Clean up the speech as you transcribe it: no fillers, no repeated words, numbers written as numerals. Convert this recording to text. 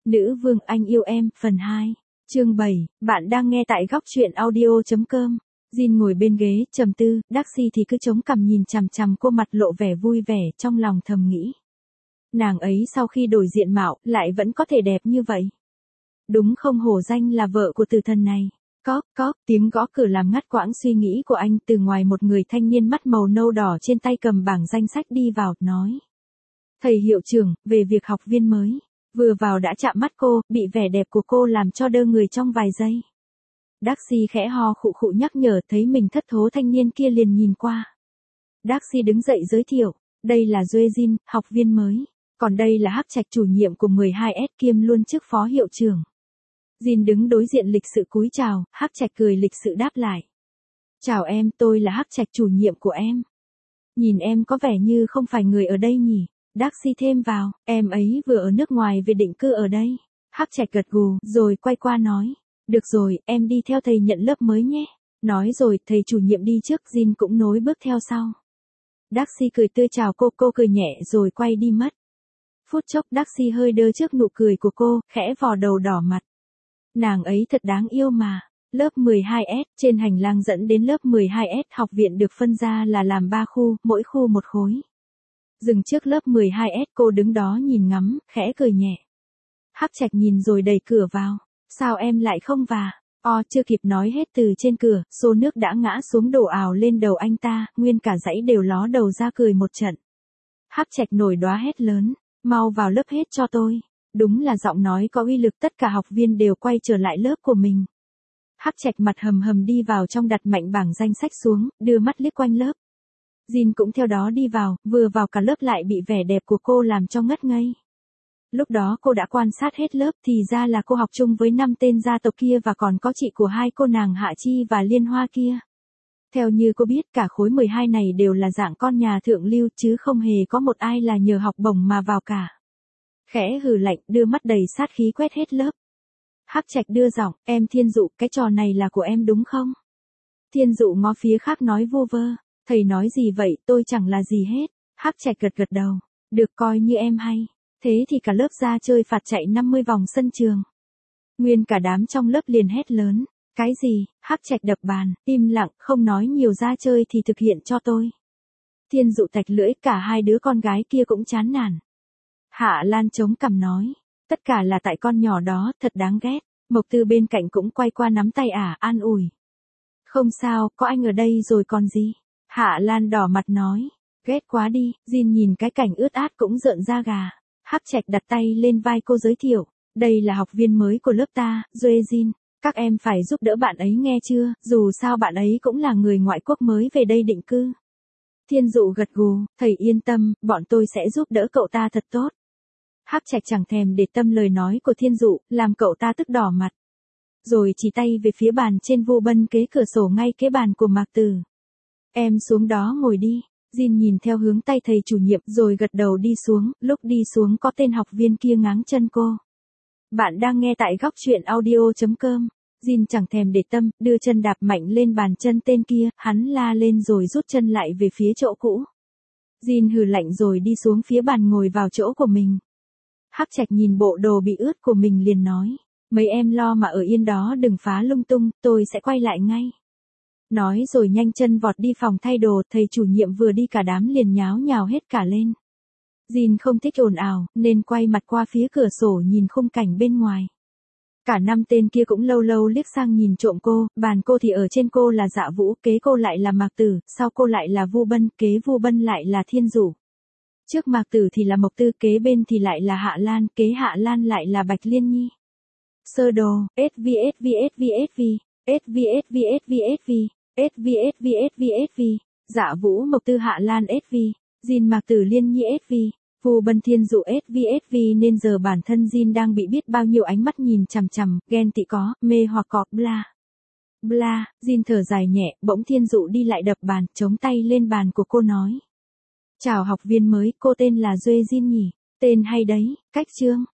Nữ vương anh yêu em, phần 2. Chương 7, bạn đang nghe tại góc truyện audio.com. Jin ngồi bên ghế, trầm tư, Daxi thì cứ chống cằm nhìn chằm chằm cô, mặt lộ vẻ vui vẻ, trong lòng thầm nghĩ. Nàng ấy sau khi đổi diện mạo, lại vẫn có thể đẹp như vậy. Đúng không, hổ danh là vợ của tử thần này. Cóp, tiếng gõ cửa làm ngắt quãng suy nghĩ của anh. Từ ngoài một người thanh niên mắt màu nâu đỏ trên tay cầm bảng danh sách đi vào, nói. Thầy hiệu trưởng, về việc học viên mới. Vừa vào đã chạm mắt cô, bị vẻ đẹp của cô làm cho đơ người trong vài giây. Daxi khẽ ho khụ khụ nhắc nhở, thấy mình thất thố, thanh niên kia liền nhìn qua. Daxi đứng dậy giới thiệu, đây là Jin, học viên mới. Còn đây là Hắc Trạch, chủ nhiệm của 12S kiêm luôn chức phó hiệu trưởng. Jin đứng đối diện lịch sự cúi chào, Hắc Trạch cười lịch sự đáp lại. Chào em, tôi là Hắc Trạch, chủ nhiệm của em. Nhìn em có vẻ như không phải người ở đây nhỉ? Daxi thêm vào, em ấy vừa ở nước ngoài về định cư ở đây. Hắc Trạch gật gù, rồi quay qua nói. Được rồi, em đi theo thầy nhận lớp mới nhé. Nói rồi, thầy chủ nhiệm đi trước, Jin cũng nối bước theo sau. Daxi cười tươi chào cô cười nhẹ rồi quay đi mất. Phút chốc Daxi hơi đơ trước nụ cười của cô, khẽ vò đầu đỏ mặt. Nàng ấy thật đáng yêu mà. Lớp 12S, trên hành lang dẫn đến lớp 12S, học viện được phân ra là làm 3 khu, mỗi khu một khối. Dừng trước lớp 12S, cô đứng đó nhìn ngắm, khẽ cười nhẹ. Hắc Trạch nhìn rồi đẩy cửa vào. Sao em lại không vào? Chưa kịp nói hết, từ trên cửa, xô nước đã ngã xuống đổ ào lên đầu anh ta, nguyên cả dãy đều ló đầu ra cười một trận. Hắc Trạch nổi đoá hét lớn, mau vào lớp hết cho tôi. Đúng là giọng nói có uy lực, tất cả học viên đều quay trở lại lớp của mình. Hắc Trạch mặt hầm hầm đi vào trong, đặt mạnh bảng danh sách xuống, đưa mắt liếc quanh lớp. Jin cũng theo đó đi vào, vừa vào cả lớp lại bị vẻ đẹp của cô làm cho ngất ngây. Lúc đó cô đã quan sát hết lớp, thì ra là cô học chung với 5 tên gia tộc kia và còn có chị của hai cô nàng Hạ Chi và Liên Hoa kia. Theo như cô biết, cả khối 12 này đều là dạng con nhà thượng lưu, chứ không hề có một ai là nhờ học bổng mà vào cả. Khẽ hừ lạnh, đưa mắt đầy sát khí quét hết lớp. Hắc Trạch đưa giọng, em Thiên Dụ, cái trò này là của em đúng không? Thiên Dụ ngó phía khác nói vu vơ. Thầy nói gì vậy, tôi chẳng là gì hết. Hắc Trạch gật gật đầu. Được, coi như em hay. Thế thì cả lớp ra chơi phạt chạy 50 vòng sân trường. Nguyên cả đám trong lớp liền hét lớn. Cái gì? Hắc Trạch đập bàn, im lặng, không nói nhiều, ra chơi thì thực hiện cho tôi. Thiên Dụ tạch lưỡi, cả hai đứa con gái kia cũng chán nản. Hạ Lan chống cằm nói. Tất cả là tại con nhỏ đó, thật đáng ghét. Mộc Tư bên cạnh cũng quay qua nắm tay an ủi. Không sao, có anh ở đây rồi còn gì. Hạ Lan đỏ mặt nói. Ghét quá đi, Jin nhìn cái cảnh ướt át cũng rợn da gà. Hắc Trạch đặt tay lên vai cô giới thiệu. Đây là học viên mới của lớp ta, Jin. Các em phải giúp đỡ bạn ấy nghe chưa, dù sao bạn ấy cũng là người ngoại quốc mới về đây định cư. Thiên Dụ gật gù, thầy yên tâm, bọn tôi sẽ giúp đỡ cậu ta thật tốt. Hắc Trạch chẳng thèm để tâm lời nói của Thiên Dụ, làm cậu ta tức đỏ mặt. Rồi chỉ tay về phía bàn trên Vu Bân kế cửa sổ ngay kế bàn của Mạc Tử. Em xuống đó ngồi đi. Jin nhìn theo hướng tay thầy chủ nhiệm rồi gật đầu đi xuống, lúc đi xuống có tên học viên kia ngáng chân cô. Bạn đang nghe tại góc truyện audio.com. Jin chẳng thèm để tâm, đưa chân đạp mạnh lên bàn chân tên kia, hắn la lên rồi rút chân lại về phía chỗ cũ. Jin hừ lạnh rồi đi xuống phía bàn ngồi vào chỗ của mình. Hắc Trạch nhìn bộ đồ bị ướt của mình liền nói. Mấy em lo mà ở yên đó, đừng phá lung tung, tôi sẽ quay lại ngay. Nói rồi nhanh chân vọt đi phòng thay đồ, thầy chủ nhiệm vừa đi cả đám liền nháo nhào hết cả lên. Jin không thích ồn ào, nên quay mặt qua phía cửa sổ nhìn khung cảnh bên ngoài. Cả 5 tên kia cũng lâu lâu liếc sang nhìn trộm cô, bàn cô thì ở trên cô là Dạ Vũ, kế cô lại là Mạc Tử, sau cô lại là Vu Bân, kế Vu Bân lại là Thiên Dụ. Trước Mạc Tử thì là Mộc Tư, kế bên thì lại là Hạ Lan, kế Hạ Lan lại là Bạch Liên Nhi. Sơ đồ, SV, Dạ Vũ, Mộc Tư, Hạ Lan SV, Jin, Mạc Tử, Liên Nhi SV, Vu Bân, Thiên Dụ SV, nên giờ bản thân Jin đang bị biết bao nhiêu ánh mắt nhìn chằm chằm, ghen tị có, mê hoặc có, bla. Bla, Jin thở dài nhẹ, bỗng Thiên Dụ đi lại đập bàn, chống tay lên bàn của cô nói. Chào học viên mới, cô tên là Jin nhỉ? Tên hay đấy, cách chương.